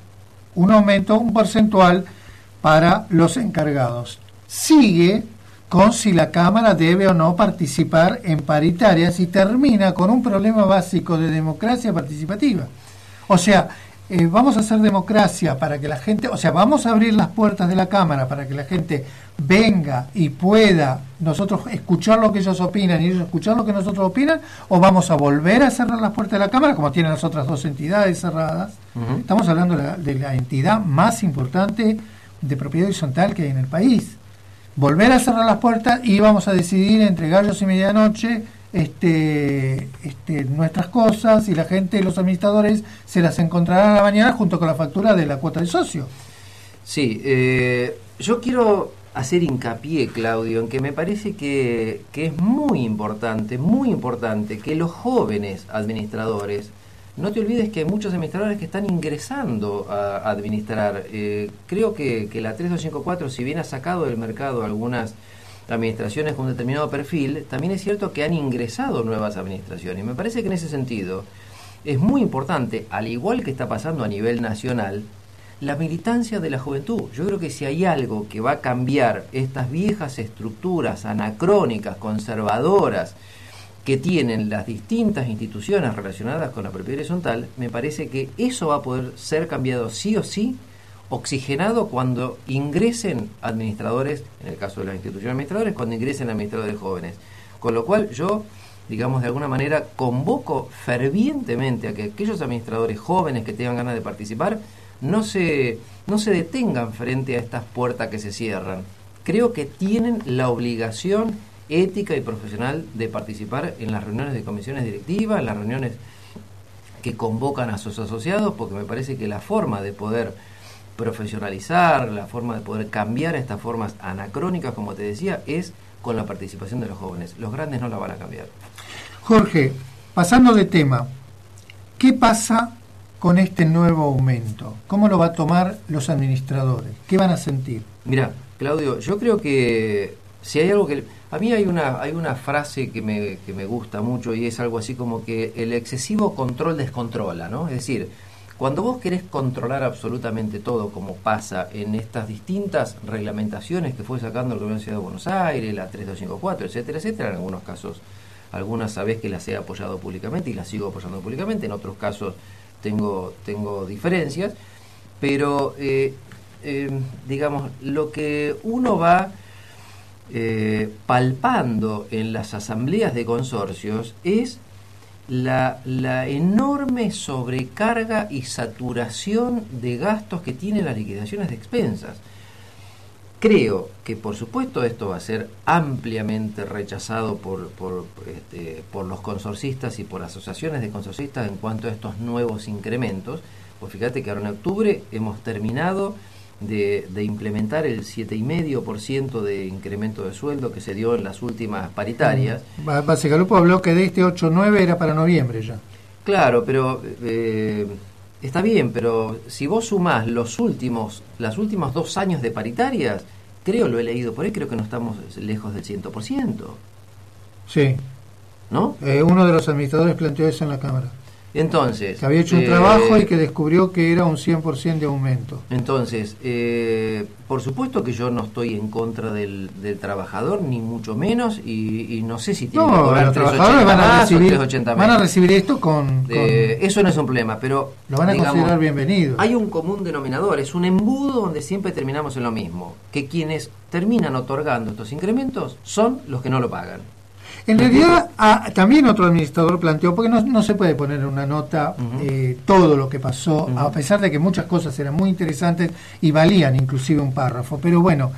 un porcentual para los encargados. Sigue con si la Cámara debe o no participar en paritarias y termina con un problema básico de democracia participativa. O sea, vamos a hacer democracia para que la gente, o sea, vamos a abrir las puertas de la Cámara para que la gente venga y pueda nosotros escuchar lo que ellos opinan y ellos escuchar lo que nosotros opinan, o vamos a volver a cerrar las puertas de la Cámara como tienen las otras dos entidades cerradas. Uh-huh. Estamos hablando de la entidad más importante de propiedad horizontal que hay en el país. Volver a cerrar las puertas y vamos a decidir entre gallos y medianoche nuestras cosas, y la gente, los administradores, se las encontrarán a la mañana junto con la factura de la cuota de socio. Sí, yo quiero hacer hincapié, Claudio, en que me parece que es muy importante que los jóvenes administradores, no te olvides que hay muchos administradores que están ingresando a administrar. Creo que la 3254, si bien ha sacado del mercado algunas administraciones con un determinado perfil, también es cierto que han ingresado nuevas administraciones. Y me parece que en ese sentido es muy importante, al igual que está pasando a nivel nacional, la militancia de la juventud. Yo creo que si hay algo que va a cambiar estas viejas estructuras anacrónicas, conservadoras, que tienen las distintas instituciones relacionadas con la propiedad horizontal, me parece que eso va a poder ser cambiado sí o sí, oxigenado cuando ingresen administradores, en el caso de las instituciones administradores, cuando ingresen administradores jóvenes. Con lo cual yo, digamos, de alguna manera convoco fervientemente a que aquellos administradores jóvenes que tengan ganas de participar no se detengan frente a estas puertas que se cierran. Creo que tienen la obligación ética y profesional de participar en las reuniones de comisiones directivas, en las reuniones que convocan a sus asociados, porque me parece que la forma de poder profesionalizar, la forma de poder cambiar estas formas anacrónicas, como te decía, es con la participación de los jóvenes. Los grandes no la van a cambiar. Jorge, pasando de tema, ¿qué pasa con este nuevo aumento? ¿Cómo lo va a tomar los administradores? ¿Qué van a sentir? Mira, Claudio, yo creo que si hay algo que... A mí hay una frase que me gusta mucho, y es algo así como que el excesivo control descontrola, ¿no? Es decir, cuando vos querés controlar absolutamente todo, como pasa en estas distintas reglamentaciones que fue sacando el gobierno de la Ciudad de Buenos Aires, la 3254, etcétera, etcétera, en algunos casos, algunas sabés que las he apoyado públicamente y las sigo apoyando públicamente, en otros casos tengo diferencias, pero digamos, lo que uno va palpando en las asambleas de consorcios es la enorme sobrecarga y saturación de gastos que tienen las liquidaciones de expensas. Creo que por supuesto esto va a ser ampliamente rechazado por los consorcistas y por asociaciones de consorcistas en cuanto a estos nuevos incrementos. Pues fíjate que ahora en octubre hemos terminado de implementar el 7,5% de incremento de sueldo que se dio en las últimas paritarias. Basegalupo habló que de este 8,9 era para noviembre ya. Claro, pero está bien, pero si vos sumás los últimos 2 años de paritarias, creo, lo he leído por ahí, creo que no estamos lejos del 100%. Sí. ¿No? Uno de los administradores planteó eso en la Cámara. Entonces, que había hecho un trabajo y que descubrió que era un 100% de aumento. Entonces, por supuesto que yo no estoy en contra del trabajador, ni mucho menos, y no sé si tiene que cobrar los trabajadores van a recibir esto con eso no es un problema, pero lo van a considerar bienvenido. Hay un común denominador, es un embudo donde siempre terminamos en lo mismo, que quienes terminan otorgando estos incrementos son los que no lo pagan. En realidad, también otro administrador planteó, porque no se puede poner en una nota todo lo que pasó, a pesar de que muchas cosas eran muy interesantes y valían inclusive un párrafo, pero bueno,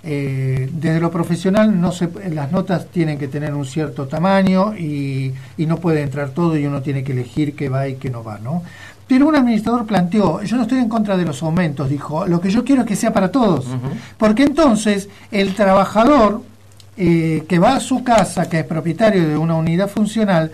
desde lo profesional las notas tienen que tener un cierto tamaño y no puede entrar todo y uno tiene que elegir qué va y qué no va, ¿no? Pero un administrador planteó, yo no estoy en contra de los aumentos, dijo, lo que yo quiero es que sea para todos, porque entonces el trabajador que va a su casa, que es propietario de una unidad funcional,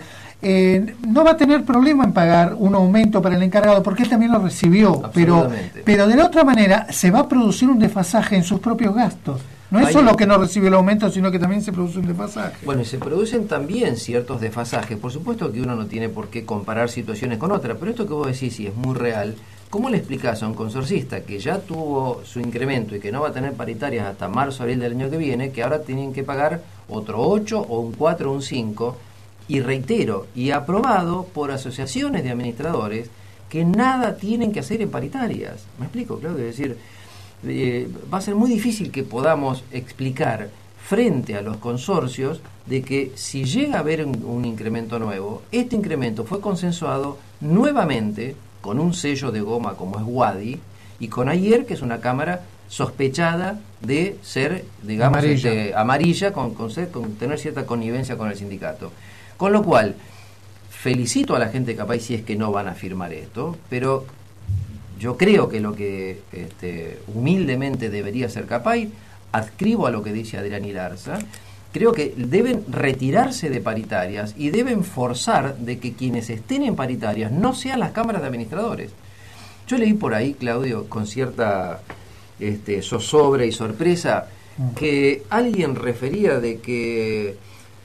no va a tener problema en pagar un aumento para el encargado, porque él también lo recibió, pero de la otra manera se va a producir un desfasaje en sus propios gastos. No es solo que no recibe el aumento, sino que también se produce un desfasaje. Bueno, y se producen también ciertos desfasajes. Por supuesto que uno no tiene por qué comparar situaciones con otras, pero esto que vos decís sí es muy real. ¿Cómo le explicás a un consorcista que ya tuvo su incremento y que no va a tener paritarias hasta marzo, abril del año que viene, que ahora tienen que pagar otro 8 o un 4 o un 5? Y reitero, y aprobado por asociaciones de administradores que nada tienen que hacer en paritarias. ¿Me explico? Claro, es decir, va a ser muy difícil que podamos explicar frente a los consorcios de que si llega a haber un incremento nuevo, este incremento fue consensuado nuevamente con un sello de goma como es WADI y con AIER, que es una cámara sospechada de ser, digamos, amarilla con tener cierta connivencia con el sindicato. Con lo cual, felicito a la gente de Capay si es que no van a firmar esto, pero yo creo que lo que humildemente debería ser Capay, adscribo a lo que dice Adrián Ilarza, creo que deben retirarse de paritarias y deben forzar de que quienes estén en paritarias no sean las cámaras de administradores. Yo leí por ahí, Claudio, con cierta zozobra y sorpresa, que alguien refería de que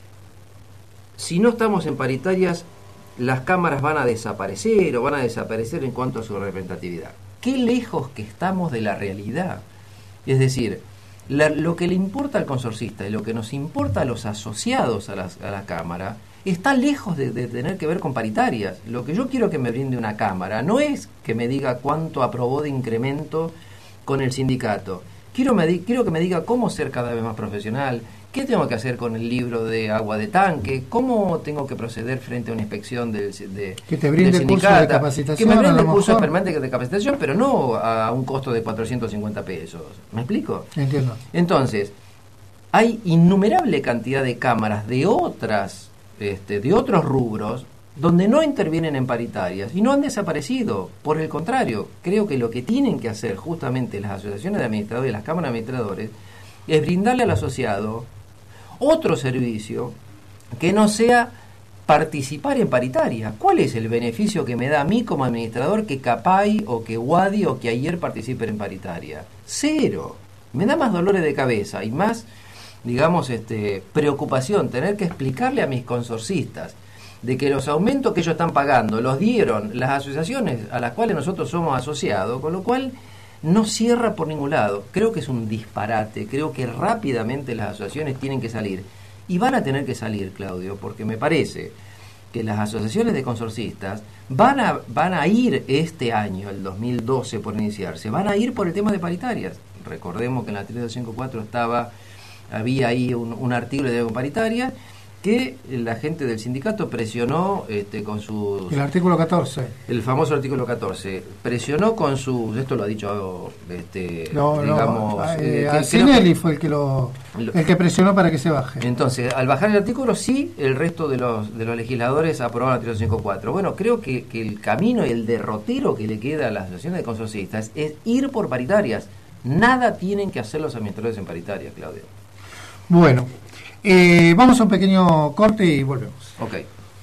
si no estamos en paritarias, las cámaras van a desaparecer o van a desaparecer en cuanto a su representatividad. Qué lejos que estamos de la realidad. Es decir, lo que le importa al consorcista y lo que nos importa a los asociados a la Cámara está lejos de tener que ver con paritarias. Lo que yo quiero que me brinde una Cámara no es que me diga cuánto aprobó de incremento con el sindicato. Quiero que me diga cómo ser cada vez más profesional, qué tengo que hacer con el libro de agua de tanque, cómo tengo que proceder frente a una inspección que te brinde el curso de capacitación, que me brinde el curso permanente de capacitación, pero no a un costo de 450 pesos. ¿Me explico? Entiendo. Entonces, hay innumerable cantidad de cámaras de otros rubros donde no intervienen en paritarias y no han desaparecido. Por el contrario, creo que lo que tienen que hacer justamente las asociaciones de administradores y las cámaras de administradores es brindarle al asociado otro servicio que no sea participar en paritaria. ¿Cuál es el beneficio que me da a mí como administrador que Capay o que WADI o que AIER participen en paritaria? Cero. Me da más dolores de cabeza y más, digamos, preocupación tener que explicarle a mis consorcistas de que los aumentos que ellos están pagando los dieron las asociaciones a las cuales nosotros somos asociados, con lo cual no cierra por ningún lado. Creo que es un disparate, creo que rápidamente las asociaciones tienen que salir. Y van a tener que salir, Claudio, porque me parece que las asociaciones de consorcistas van a ir este año, el 2012 por iniciarse, van a ir por el tema de paritarias. Recordemos que en la 3254 había ahí un artículo de paritaria que la gente del sindicato presionó con sus... El artículo 14. El famoso artículo 14. Presionó con sus... Esto lo ha dicho... Sinelli fue el que presionó para que se baje. Entonces, al bajar el artículo, sí, el resto de los legisladores aprobaron el 3254. Bueno, creo que el camino y el derrotero que le queda a las asociaciones de consorcistas es ir por paritarias. Nada tienen que hacer los administradores en paritarias, Claudio. Bueno, vamos a un pequeño corte y volvemos. Ok.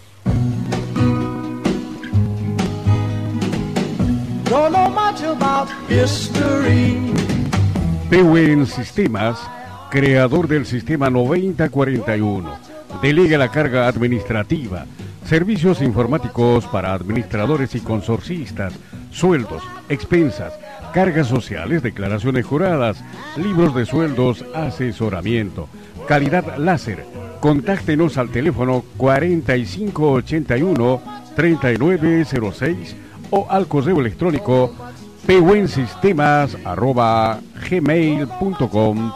Don't know much about history. Pewen Sistemas, creador del sistema 9041, delega la carga administrativa, Servicios informáticos para administradores y consorcistas, sueldos, expensas, cargas sociales, declaraciones juradas, libros de sueldos, asesoramiento, calidad láser. Contáctenos al teléfono 4581-3906 o al correo electrónico pehuensistemas@gmail.com.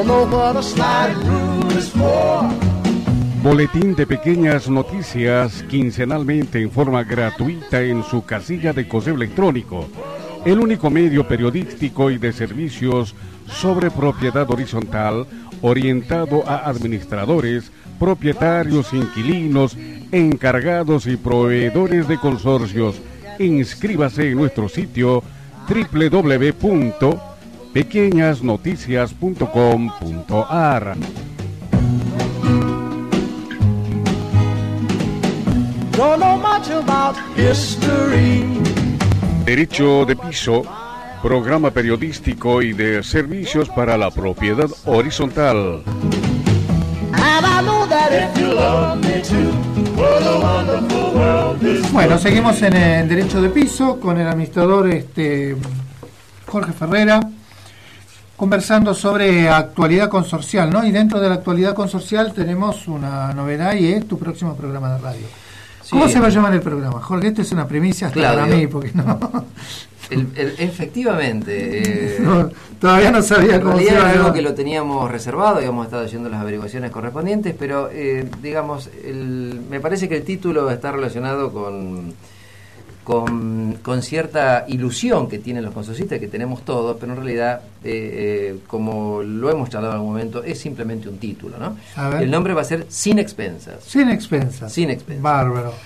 Boletín de pequeñas noticias quincenalmente en forma gratuita en su casilla de correo electrónico. El único medio periodístico y de servicios sobre propiedad horizontal orientado a administradores, propietarios, inquilinos, encargados y proveedores de consorcios. Inscríbase en nuestro sitio www.pequeñasnoticias.com.ar. Don't know much about history. Derecho de piso, programa periodístico y de servicios para la propiedad horizontal. And I know that if you love me too, what a wonderful world this Bueno, seguimos en el derecho de piso con el administrador Jorge Ferrera, conversando sobre actualidad consorcial, ¿no? Y dentro de la actualidad consorcial tenemos una novedad y es tu próximo programa de radio. Sí. ¿Cómo se va a llamar el programa? Jorge, esto es una primicia hasta Claudio. para mí, porque no, Efectivamente. no, todavía no sabía En cómo se realidad iba a era algo llamar. que lo teníamos reservado y hemos estado haciendo las averiguaciones correspondientes, pero digamos, me parece que el título está relacionado con cierta ilusión que tienen los consorcistas, que tenemos todos, pero en realidad, como lo hemos charlado en algún momento, es simplemente un título, ¿no? A ver. El nombre va a ser Sin Expensas. Sin expensas. Sin expensas. Bárbaro.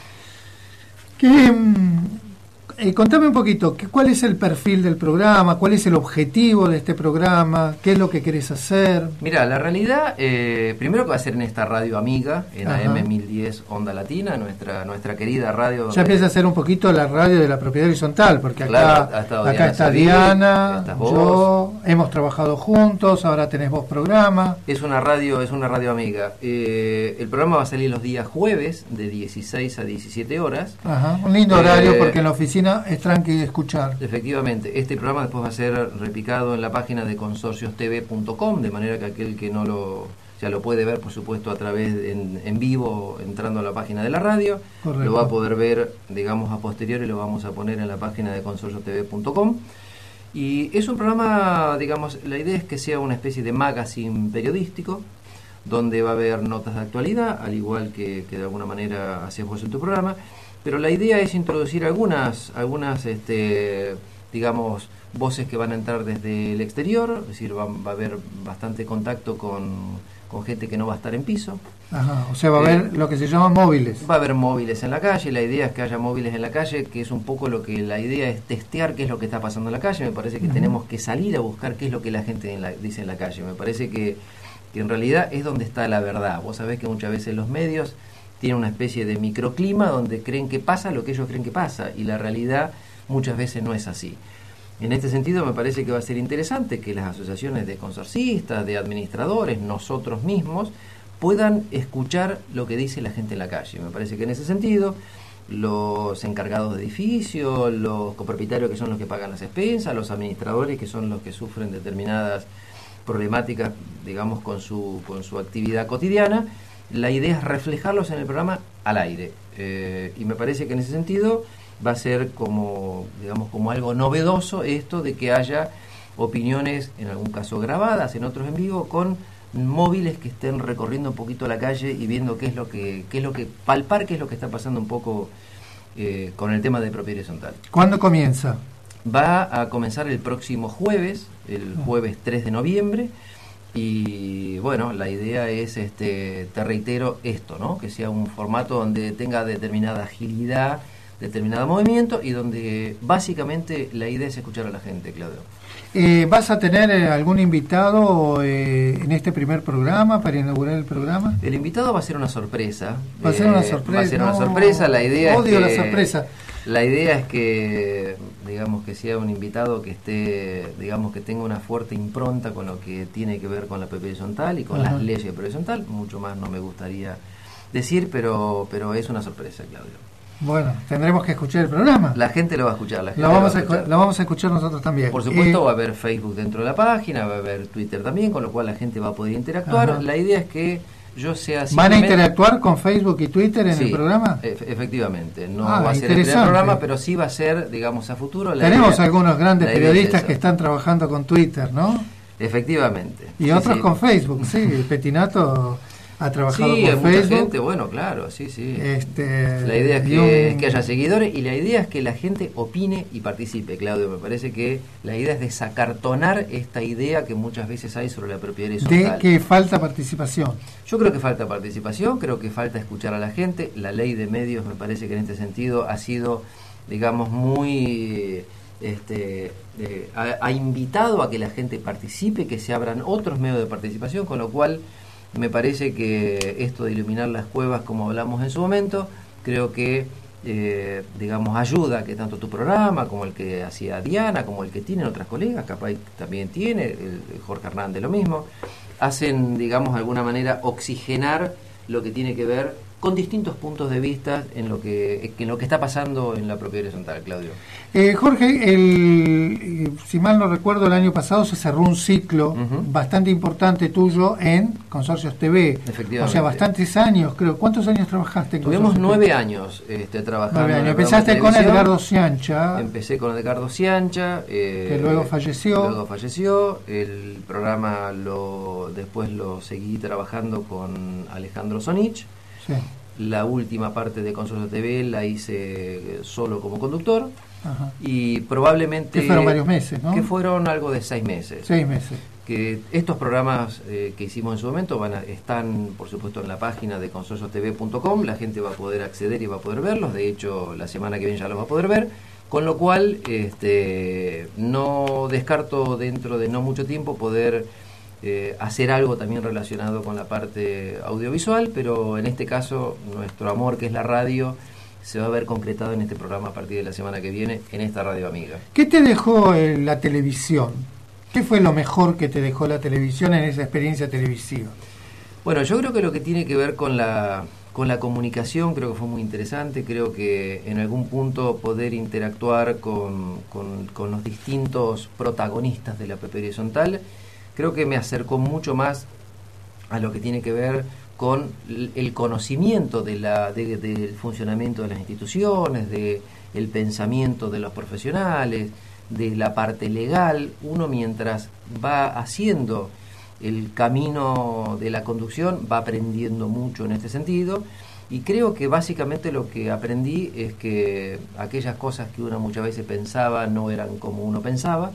Contame un poquito, ¿cuál es el perfil del programa? ¿Cuál es el objetivo de este programa? ¿Qué es lo que querés hacer? Mira, la realidad, primero que va a ser en esta radio amiga, en Ajá. AM 1010 Onda Latina, nuestra querida radio. Ya empieza a ser un poquito la radio de la propiedad horizontal, porque acá, Claro, ha estado acá Diana está Savini, Diana, estás vos. yo, hemos trabajado juntos, ahora tenés vos programa. Es una radio amiga. El programa va a salir los días jueves de 16 a 17 horas. Ajá, un lindo horario porque en la oficina es tranqui de escuchar. Efectivamente, este programa después va a ser replicado en la página de consorciostv.com, de manera que aquel que no lo puede ver, por supuesto, a través en vivo, entrando a la página de la radio. Correcto. Lo va a poder ver, digamos, a posteriori, lo vamos a poner en la página de consorciostv.com. Y es un programa, digamos, la idea es que sea una especie de magazine periodístico, donde va a haber notas de actualidad, al igual que de alguna manera hacías vos en tu programa. Pero la idea es introducir algunas digamos, voces que van a entrar desde el exterior, es decir, va a haber bastante contacto con gente que no va a estar en piso. Ajá, o sea, va a haber lo que se llaman móviles. Va a haber móviles en la calle, la idea es que haya móviles en la calle, que es un poco lo que la idea es testear qué es lo que está pasando en la calle. Me parece que tenemos que salir a buscar qué es lo que la gente dice en la calle. Me parece que en realidad es donde está la verdad. Vos sabés que muchas veces los medios tienen una especie de microclima donde creen que pasa lo que ellos creen que pasa, y la realidad muchas veces no es así. En este sentido me parece que va a ser interesante que las asociaciones de consorcistas, de administradores, nosotros mismos, puedan escuchar lo que dice la gente en la calle. Me parece que en ese sentido los encargados de edificio, los copropietarios, que son los que pagan las expensas, los administradores, que son los que sufren determinadas problemáticas, digamos, con su actividad cotidiana, la idea es reflejarlos en el programa al aire. Y me parece que en ese sentido va a ser como, digamos, como algo novedoso esto de que haya opiniones, en algún caso grabadas, en otros en vivo, con móviles que estén recorriendo un poquito la calle y viendo qué es lo que palpar qué es lo que está pasando un poco con el tema de propiedad horizontal. ¿Cuándo comienza? Va a comenzar el próximo jueves, el jueves 3 de noviembre, y bueno, la idea es, te reitero esto, ¿no? Que sea un formato donde tenga determinada agilidad, determinado movimiento, y donde básicamente la idea es escuchar a la gente, Claudio. ¿Vas a tener algún invitado en este primer programa para inaugurar el programa? El invitado va a ser una sorpresa. Va a ser una sorpresa. Va a ser una sorpresa. La idea odio es la que, sorpresa. La idea es que, digamos, que sea un invitado que esté, digamos, que tenga una fuerte impronta con lo que tiene que ver con la propiedad horizontal y con las leyes de propiedad horizontal. Mucho más no me gustaría decir, pero es una sorpresa, Claudio. Bueno, tendremos que escuchar el programa. La gente lo va a escuchar. Lo vamos a escuchar nosotros también. Por supuesto, va a haber Facebook dentro de la página, va a haber Twitter también, con lo cual la gente va a poder interactuar. Ajá. La idea es que yo sea... ¿Van a interactuar con Facebook y Twitter en el programa? Efectivamente. No va a ser el primer programa, pero sí va a ser, digamos, a futuro. Tenemos algunos grandes periodistas que están trabajando con Twitter, ¿no? Efectivamente. Y otros con Facebook, sí. El Petinato ha trabajado con Facebook. Mucha gente, bueno, claro, sí. La idea es que haya seguidores y la idea es que la gente opine y participe, Claudio. Me parece que la idea es desacartonar esta idea que muchas veces hay sobre la propiedad horizontal. De que falta participación. Yo creo que falta participación, creo que falta escuchar a la gente. La ley de medios me parece que en este sentido ha sido, digamos, muy... ha invitado a que la gente participe, que se abran otros medios de participación, con lo cual me parece que esto de iluminar las cuevas, como hablamos en su momento, creo que digamos ayuda, que tanto tu programa como el que hacía Diana, como el que tienen otras colegas, capaz también tiene el Jorge Hernández lo mismo, hacen, digamos, de alguna manera oxigenar lo que tiene que ver con distintos puntos de vista en lo que está pasando en la propiedad horizontal, Claudio. Jorge, si mal no recuerdo, el año pasado se cerró un ciclo bastante importante tuyo en Consorcios TV. Efectivamente. O sea, bastantes años, creo. ¿Cuántos años trabajaste en Tuvimos Consorcios 9 años trabajando. 9 años. Empezaste con Edgardo Ciancha. Empecé con Edgardo Ciancha. Que luego falleció. El programa después lo seguí trabajando con Alejandro Sonich. Sí. La última parte de Consorcio TV la hice solo como conductor. Ajá. Y probablemente... Que fueron varios meses, ¿no? Que fueron algo de 6 meses. 6 meses. Que estos programas que hicimos en su momento están, por supuesto, en la página de consorciostv.com. La gente va a poder acceder y va a poder verlos. De hecho, la semana que viene ya los va a poder ver. Con lo cual, no descarto dentro de no mucho tiempo poder... hacer algo también relacionado con la parte audiovisual, pero en este caso nuestro amor, que es la radio, se va a ver concretado en este programa a partir de la semana que viene en esta radio amiga. ¿Qué te dejó la televisión? ¿Qué fue lo mejor que te dejó la televisión en esa experiencia televisiva? Bueno, yo creo que lo que tiene que ver con la comunicación creo que fue muy interesante. Creo que en algún punto poder interactuar con los distintos protagonistas de la propiedad horizontal creo que me acercó mucho más a lo que tiene que ver con el conocimiento del funcionamiento de las instituciones, del pensamiento de los profesionales, de la parte legal. Uno, mientras va haciendo el camino de la conducción, va aprendiendo mucho en este sentido, y creo que básicamente lo que aprendí es que aquellas cosas que uno muchas veces pensaba no eran como uno pensaba.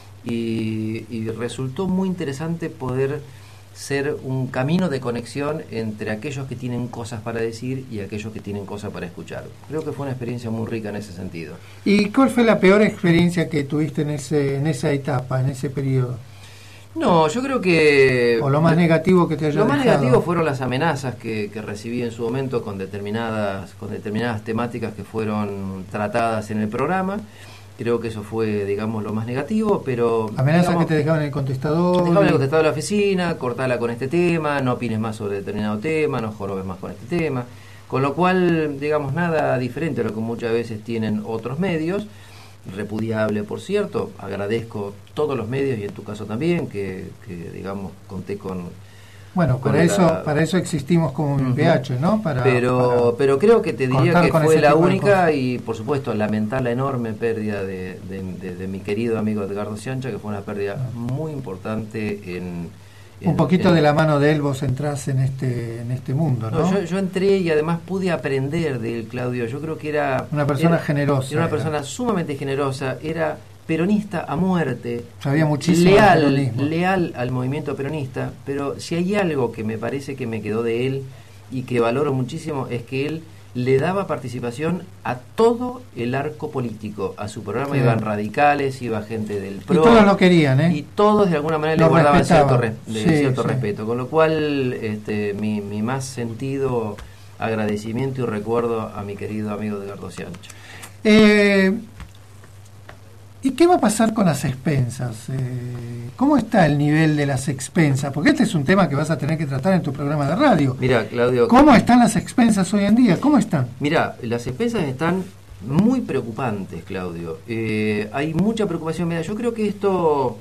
Y resultó muy interesante poder ser un camino de conexión entre aquellos que tienen cosas para decir y aquellos que tienen cosas para escuchar. Creo que fue una experiencia muy rica en ese sentido. ¿Y cuál fue la peor experiencia que tuviste en esa etapa, en ese periodo? No, yo creo que... ¿O lo más negativo que te haya dejado? Lo más negativo fueron las amenazas que recibí en su momento con determinadas temáticas que fueron tratadas en el programa. Creo que eso fue, digamos, lo más negativo, pero... Amenazas que te dejaban en el contestador. Te dejaban en el contestador de la oficina, cortala con este tema, no opines más sobre determinado tema, no jorobes más con este tema. Con lo cual, digamos, nada diferente a lo que muchas veces tienen otros medios. Repudiable, por cierto. Agradezco todos los medios, y en tu caso también, que digamos, conté con... Bueno, para eso existimos como un PH, ¿no? Pero creo que te diría que fue la única, y por supuesto lamentar la enorme pérdida de mi querido amigo Edgardo Ciancha, que fue una pérdida muy importante un poquito de la mano de él vos entrás en este mundo, ¿no? Yo entré y además pude aprender de él, Claudio. Yo creo que era... Una persona generosa. Era una persona sumamente generosa, era... peronista a muerte, sabía muchísimo, leal al movimiento peronista, pero si hay algo que me parece que me quedó de él y que valoro muchísimo, es que él le daba participación a todo el arco político. A su programa iban radicales, iba gente del PRO, y todos lo querían, y todos de alguna manera le guardaban cierto respeto, con lo cual mi más sentido agradecimiento y recuerdo a mi querido amigo Edgardo Ciancha. ¿Y qué va a pasar con las expensas? ¿Cómo está el nivel de las expensas? Porque este es un tema que vas a tener que tratar en tu programa de radio. Mira, Claudio, ¿cómo están las expensas hoy en día? ¿Cómo están? Mira, las expensas están muy preocupantes, Claudio. Hay mucha preocupación. Mira, yo creo que esto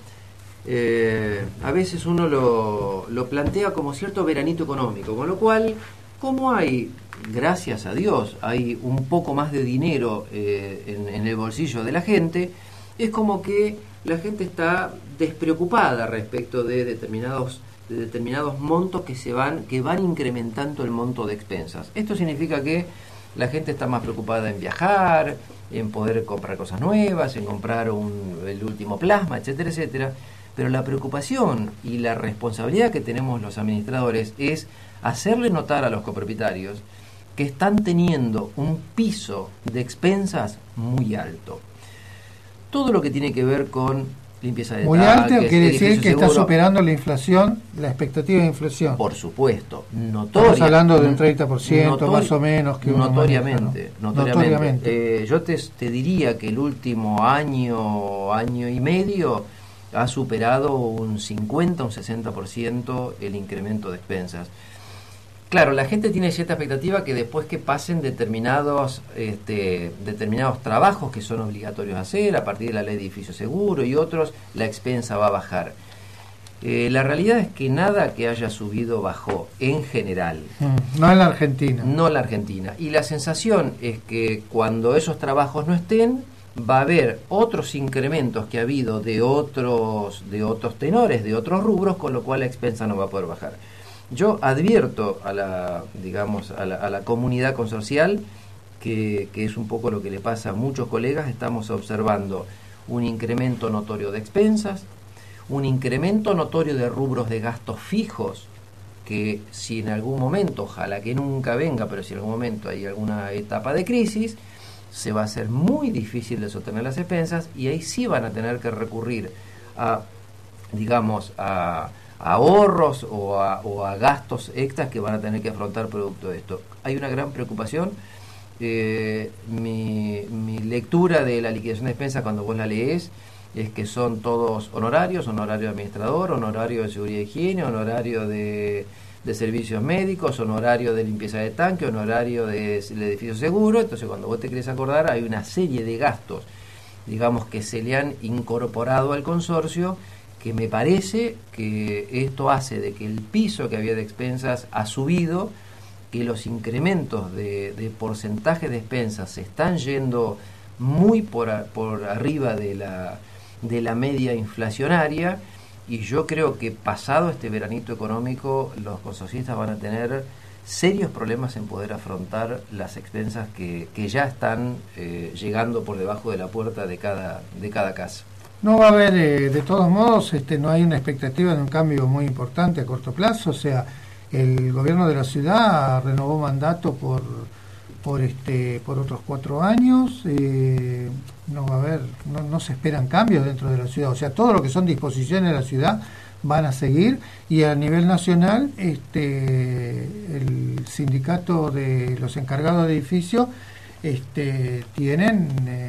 a veces uno lo plantea como cierto veranito económico, con lo cual, como hay, gracias a Dios, hay un poco más de dinero en el bolsillo de la gente, es como que la gente está despreocupada respecto de determinados montos que van incrementando el monto de expensas. Esto significa que la gente está más preocupada en viajar, en poder comprar cosas nuevas, en comprar el último plasma, etcétera, etcétera. Pero la preocupación y la responsabilidad que tenemos los administradores es hacerle notar a los copropietarios que están teniendo un piso de expensas muy alto. Todo lo que tiene que ver con limpieza de muy tanques, alto quiere decir que seguro, está superando la inflación, la expectativa de inflación. Por supuesto, estamos hablando de un 30% más o menos que notoriamente. Notoriamente. Yo te diría que el último año y medio ha superado un 50, un 60% el incremento de expensas. Claro, la gente tiene cierta expectativa que después que pasen determinados trabajos que son obligatorios a hacer a partir de la ley de edificio seguro y otros, la expensa va a bajar. La realidad es que nada que haya subido bajó en general. No en la Argentina. No en la Argentina. Y la sensación es que cuando esos trabajos no estén, va a haber otros incrementos que ha habido de otros tenores, de otros rubros, con lo cual la expensa no va a poder bajar. Yo advierto a la comunidad consorcial que es un poco lo que le pasa a muchos colegas. Estamos observando un incremento notorio de expensas, un incremento notorio de rubros de gastos fijos, que si en algún momento, ojalá que nunca venga, pero si en algún momento hay alguna etapa de crisis, se va a hacer muy difícil de sostener las expensas, y ahí sí van a tener que recurrir a ahorros o a gastos extras que van a tener que afrontar producto de esto. Hay una gran preocupación. Mi lectura de la liquidación de expensas, cuando vos la lees, es que son todos honorario de administrador, honorario de seguridad y higiene, honorario de servicios médicos, honorario de limpieza de tanque, honorario del edificio seguro. Entonces, cuando vos te querés acordar, hay una serie de gastos, digamos, que se le han incorporado al consorcio, que me parece que esto hace de que el piso que había de expensas ha subido, que los incrementos de porcentaje de expensas se están yendo muy por arriba de la media inflacionaria, y yo creo que pasado este veranito económico los consorcistas van a tener serios problemas en poder afrontar las expensas que ya están llegando por debajo de la puerta de cada casa. No va a haber, de todos modos, no hay una expectativa de un cambio muy importante a corto plazo. O sea, el gobierno de la ciudad renovó mandato por otros 4 años. No va a haber, no se esperan cambios dentro de la ciudad. O sea, todo lo que son disposiciones de la ciudad van a seguir, y a nivel nacional el sindicato de los encargados de edificios tienen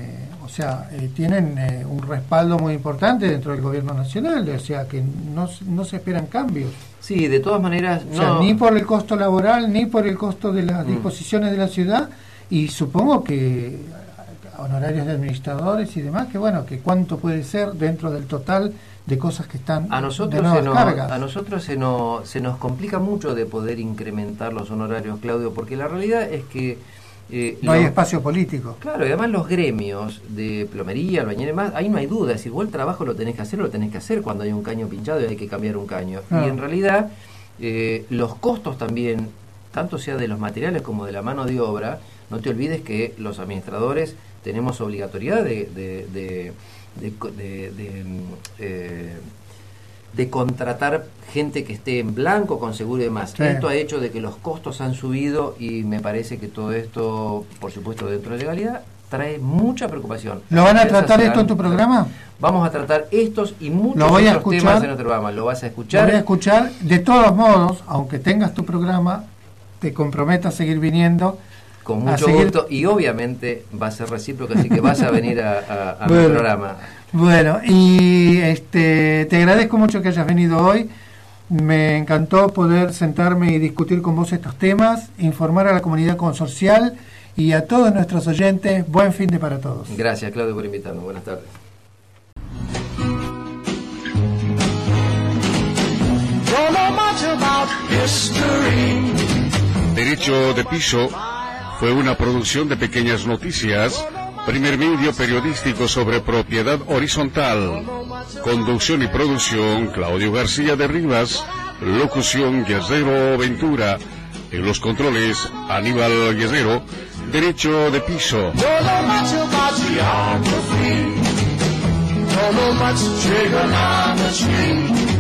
un respaldo muy importante dentro del gobierno nacional, o sea que no se esperan cambios. Sí, de todas maneras, o sea, ni por el costo laboral ni por el costo de las disposiciones de la ciudad, y supongo que honorarios de administradores y demás, que cuánto puede ser dentro del total de cosas que están a nosotros se nos complica mucho de poder incrementar los honorarios, Claudio, porque la realidad es que no hay espacio político. Claro, y además los gremios de plomería, albañiles, más, ahí no hay duda. Es decir, vos el trabajo lo tenés que hacer cuando hay un caño pinchado y hay que cambiar un caño. Y en realidad, los costos también, tanto sea de los materiales como de la mano de obra, no te olvides que los administradores tenemos obligatoriedad de contratar gente que esté en blanco, con seguro y demás. Sí. Esto ha hecho de que los costos han subido, y me parece que todo esto, por supuesto dentro de legalidad, trae mucha preocupación. ¿Lo van a tratar esto en tu programa? Vamos a tratar estos y muchos otros temas en nuestro programa. ¿Lo vas a escuchar? Lo voy a escuchar. De todos modos, aunque tengas tu programa, te comprometo a seguir viniendo Con mucho gusto, y obviamente va a ser recíproco, así que vas a venir a bueno, mi programa. Bueno, y te agradezco mucho que hayas venido hoy. Me encantó poder sentarme y discutir con vos estos temas, informar a la comunidad consorcial y a todos nuestros oyentes. Buen fin de para todos. Gracias, Claudio, por invitarnos. Buenas tardes. Derecho de Piso fue una producción de Pequeñas Noticias, primer medio periodístico sobre propiedad horizontal. Conducción y producción, Claudio García de Rivas. Locución, Guerrero Ventura. En los controles, Aníbal Guerrero. Derecho de Piso. Don't know much trigonometry.